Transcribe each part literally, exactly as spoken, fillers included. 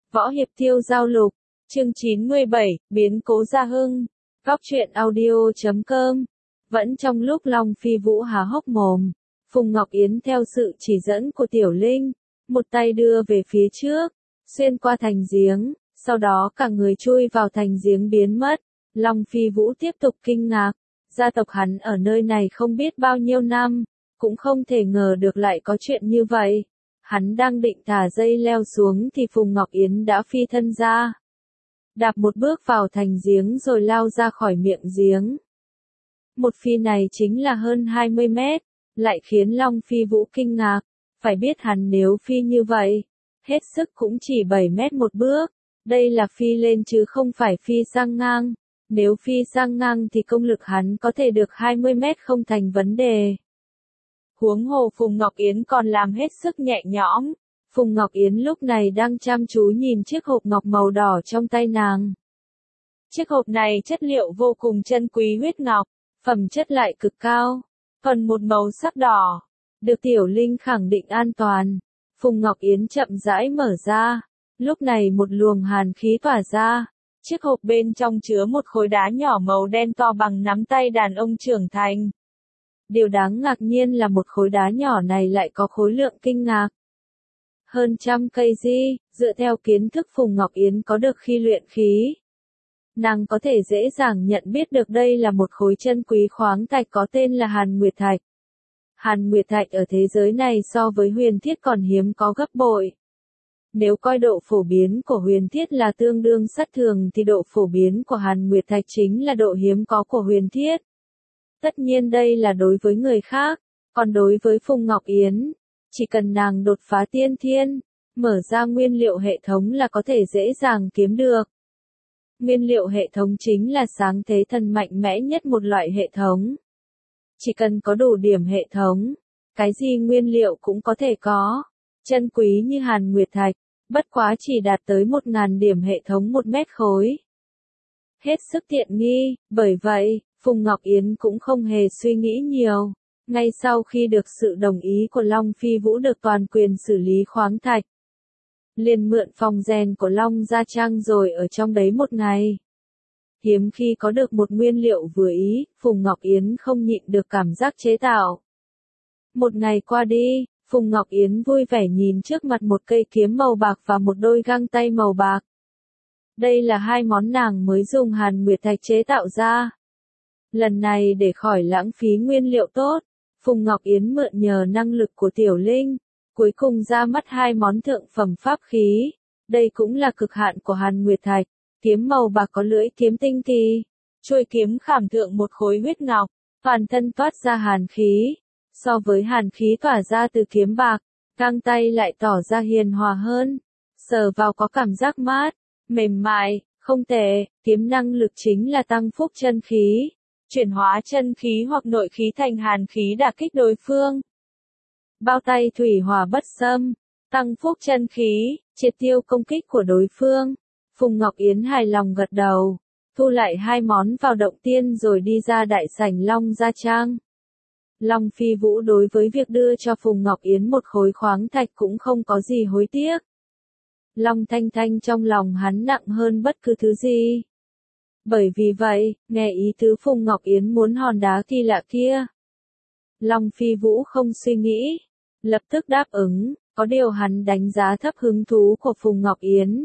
Võ Hiệp Tiêu Giao Lục, chương chín mươi bảy, biến cố Gia Hưng, góc truyện audio chấm com. Vẫn trong lúc Long Phi Vũ há hốc mồm, Phùng Ngọc Yến theo sự chỉ dẫn của Tiểu Linh, một tay đưa về phía trước, xuyên qua thành giếng, sau đó cả người chui vào thành giếng biến mất. Long Phi Vũ tiếp tục kinh ngạc, gia tộc hắn ở nơi này không biết bao nhiêu năm, cũng không thể ngờ được lại có chuyện như vậy. Hắn đang định thả dây leo xuống thì Phùng Ngọc Yến đã phi thân ra, đạp một bước vào thành giếng rồi lao ra khỏi miệng giếng. Một phi này chính là hơn hai mươi mét, lại khiến Long Phi Vũ kinh ngạc, phải biết hắn nếu phi như vậy, hết sức cũng chỉ bảy mét một bước, đây là phi lên chứ không phải phi sang ngang, nếu phi sang ngang thì công lực hắn có thể được hai mươi mét không thành vấn đề. Huống hồ Phùng Ngọc Yến còn làm hết sức nhẹ nhõm. Phùng Ngọc Yến lúc này đang chăm chú nhìn chiếc hộp ngọc màu đỏ trong tay nàng. Chiếc hộp này chất liệu vô cùng chân quý huyết ngọc, phẩm chất lại cực cao, còn một màu sắc đỏ, được Tiểu Linh khẳng định an toàn. Phùng Ngọc Yến chậm rãi mở ra, lúc này một luồng hàn khí tỏa ra, chiếc hộp bên trong chứa một khối đá nhỏ màu đen to bằng nắm tay đàn ông trưởng thành. Điều đáng ngạc nhiên là một khối đá nhỏ này lại có khối lượng kinh ngạc. Hơn trăm cây di, dựa theo kiến thức Phùng Ngọc Yến có được khi luyện khí. Nàng có thể dễ dàng nhận biết được đây là một khối chân quý khoáng thạch có tên là Hàn Nguyệt Thạch. Hàn Nguyệt Thạch ở thế giới này so với huyền thiết còn hiếm có gấp bội. Nếu coi độ phổ biến của huyền thiết là tương đương sát thường thì độ phổ biến của Hàn Nguyệt Thạch chính là độ hiếm có của huyền thiết. Tất nhiên đây là đối với người khác, còn đối với Phùng Ngọc Yến, chỉ cần nàng đột phá tiên thiên, mở ra nguyên liệu hệ thống là có thể dễ dàng kiếm được. Nguyên liệu hệ thống chính là sáng thế thần mạnh mẽ nhất một loại hệ thống. Chỉ cần có đủ điểm hệ thống, cái gì nguyên liệu cũng có thể có. Chân quý như Hàn Nguyệt Thạch, bất quá chỉ đạt tới một ngàn điểm hệ thống một mét khối. Hết sức tiện nghi, bởi vậy, Phùng Ngọc Yến cũng không hề suy nghĩ nhiều. Ngay sau khi được sự đồng ý của Long Phi Vũ được toàn quyền xử lý khoáng thạch, liền mượn phòng rèn của Long Gia Trang rồi ở trong đấy một ngày. Hiếm khi có được một nguyên liệu vừa ý, Phùng Ngọc Yến không nhịn được cảm giác chế tạo. Một ngày qua đi, Phùng Ngọc Yến vui vẻ nhìn trước mặt một cây kiếm màu bạc và một đôi găng tay màu bạc. Đây là hai món nàng mới dùng Hàn Nguyệt Thạch chế tạo ra. Lần này để khỏi lãng phí nguyên liệu tốt, Phùng Ngọc Yến mượn nhờ năng lực của Tiểu Linh, cuối cùng ra mắt hai món thượng phẩm pháp khí. Đây cũng là cực hạn của Hàn Nguyệt Thạch, kiếm màu bạc có lưỡi kiếm tinh kỳ, chuôi kiếm khảm thượng một khối huyết ngọc, toàn thân toát ra hàn khí. So với hàn khí tỏa ra từ kiếm bạc, găng tay lại tỏ ra hiền hòa hơn, sờ vào có cảm giác mát, mềm mại, không tệ. Kiếm năng lực chính là tăng phúc chân khí, chuyển hóa chân khí hoặc nội khí thành hàn khí đả kích đối phương. Bao tay thủy hỏa bất xâm, tăng phúc chân khí, triệt tiêu công kích của đối phương. Phùng Ngọc Yến hài lòng gật đầu, thu lại hai món vào động tiên rồi đi ra đại sảnh Long Gia Trang. Long Phi Vũ đối với việc đưa cho Phùng Ngọc Yến một khối khoáng thạch cũng không có gì hối tiếc. Long Thanh Thanh trong lòng hắn nặng hơn bất cứ thứ gì. Bởi vì vậy, nghe ý tứ Phùng Ngọc Yến muốn hòn đá kỳ lạ kia, Long Phi Vũ không suy nghĩ, lập tức đáp ứng, có điều hắn đánh giá thấp hứng thú của Phùng Ngọc Yến.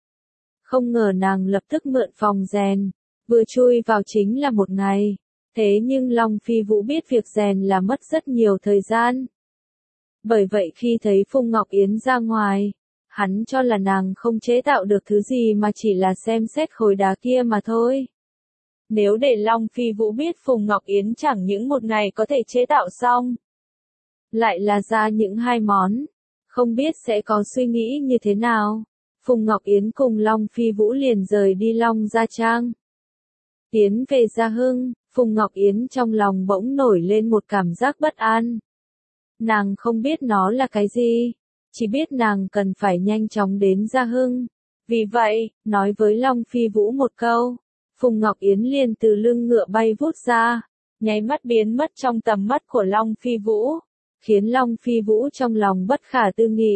Không ngờ nàng lập tức mượn phòng rèn, vừa chui vào chính là một ngày, thế nhưng Long Phi Vũ biết việc rèn là mất rất nhiều thời gian. Bởi vậy khi thấy Phùng Ngọc Yến ra ngoài, hắn cho là nàng không chế tạo được thứ gì mà chỉ là xem xét khối đá kia mà thôi. Nếu để Long Phi Vũ biết Phùng Ngọc Yến chẳng những một ngày có thể chế tạo xong, lại là ra những hai món, không biết sẽ có suy nghĩ như thế nào. Phùng Ngọc Yến cùng Long Phi Vũ liền rời đi Long Gia Trang. Tiến về Gia Hưng, Phùng Ngọc Yến trong lòng bỗng nổi lên một cảm giác bất an. Nàng không biết nó là cái gì, chỉ biết nàng cần phải nhanh chóng đến Gia Hưng. Vì vậy, nói với Long Phi Vũ một câu, Phùng Ngọc Yến liền từ lưng ngựa bay vút ra, nháy mắt biến mất trong tầm mắt của Long Phi Vũ, khiến Long Phi Vũ trong lòng bất khả tư nghị.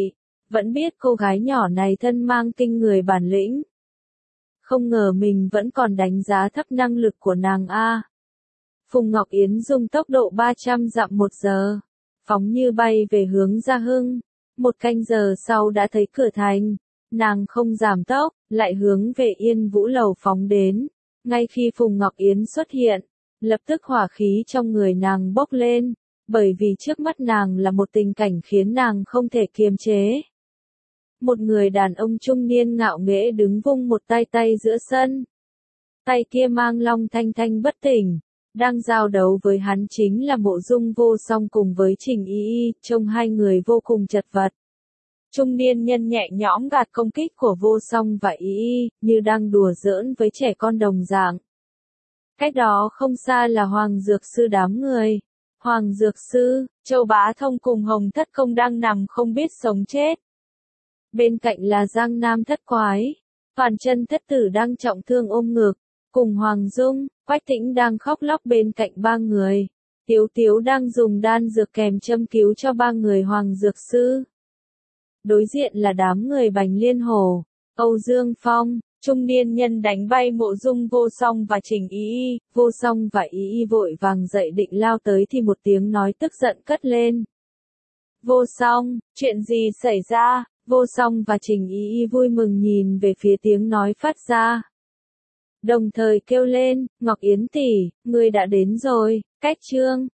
vẫn biết cô gái nhỏ này thân mang kinh người bản lĩnh. Không ngờ mình vẫn còn đánh giá thấp năng lực của nàng a. Phùng Ngọc Yến dùng tốc độ ba trăm dặm một giờ, phóng như bay về hướng Gia Hưng. Một canh giờ sau đã thấy cửa thành, nàng không giảm tốc, lại hướng về Yên Vũ Lầu phóng đến. Ngay khi Phùng Ngọc Yến xuất hiện, lập tức hỏa khí trong người nàng bốc lên, bởi vì trước mắt nàng là một tình cảnh khiến nàng không thể kiềm chế. Một người đàn ông trung niên ngạo nghễ đứng vung một tay tay giữa sân. Tay kia mang Long Thanh Thanh bất tỉnh, đang giao đấu với hắn chính là Mộ Dung Vô Song cùng với Trình Y Y, trông hai người vô cùng chật vật. Trung niên nhân nhẹ nhõm gạt công kích của Vô Song và Y Y, như đang đùa giỡn với trẻ con đồng dạng. Cách đó không xa là Hoàng Dược Sư đám người. Hoàng Dược Sư, Châu Bá Thông cùng Hồng Thất Công đang nằm không biết sống chết. Bên cạnh là Giang Nam Thất Quái, Phàn Chân Thất Tử đang trọng thương ôm ngực, cùng Hoàng Dung, Quách Tĩnh đang khóc lóc bên cạnh ba người. Tiếu Tiếu đang dùng đan dược kèm châm cứu cho ba người Hoàng Dược Sư. Đối diện là đám người Bành Liên Hổ, Âu Dương Phong. Trung niên nhân đánh bay Mộ Dung Vô Song và Trình Y Y, Vô Song và Y Y vội vàng dậy định lao tới thì một tiếng nói tức giận cất lên. Vô Song, chuyện gì xảy ra? Vô Song và Trình Y Y vui mừng nhìn về phía tiếng nói phát ra. Đồng thời kêu lên, Ngọc Yến tỷ, ngươi đã đến rồi, cách chương.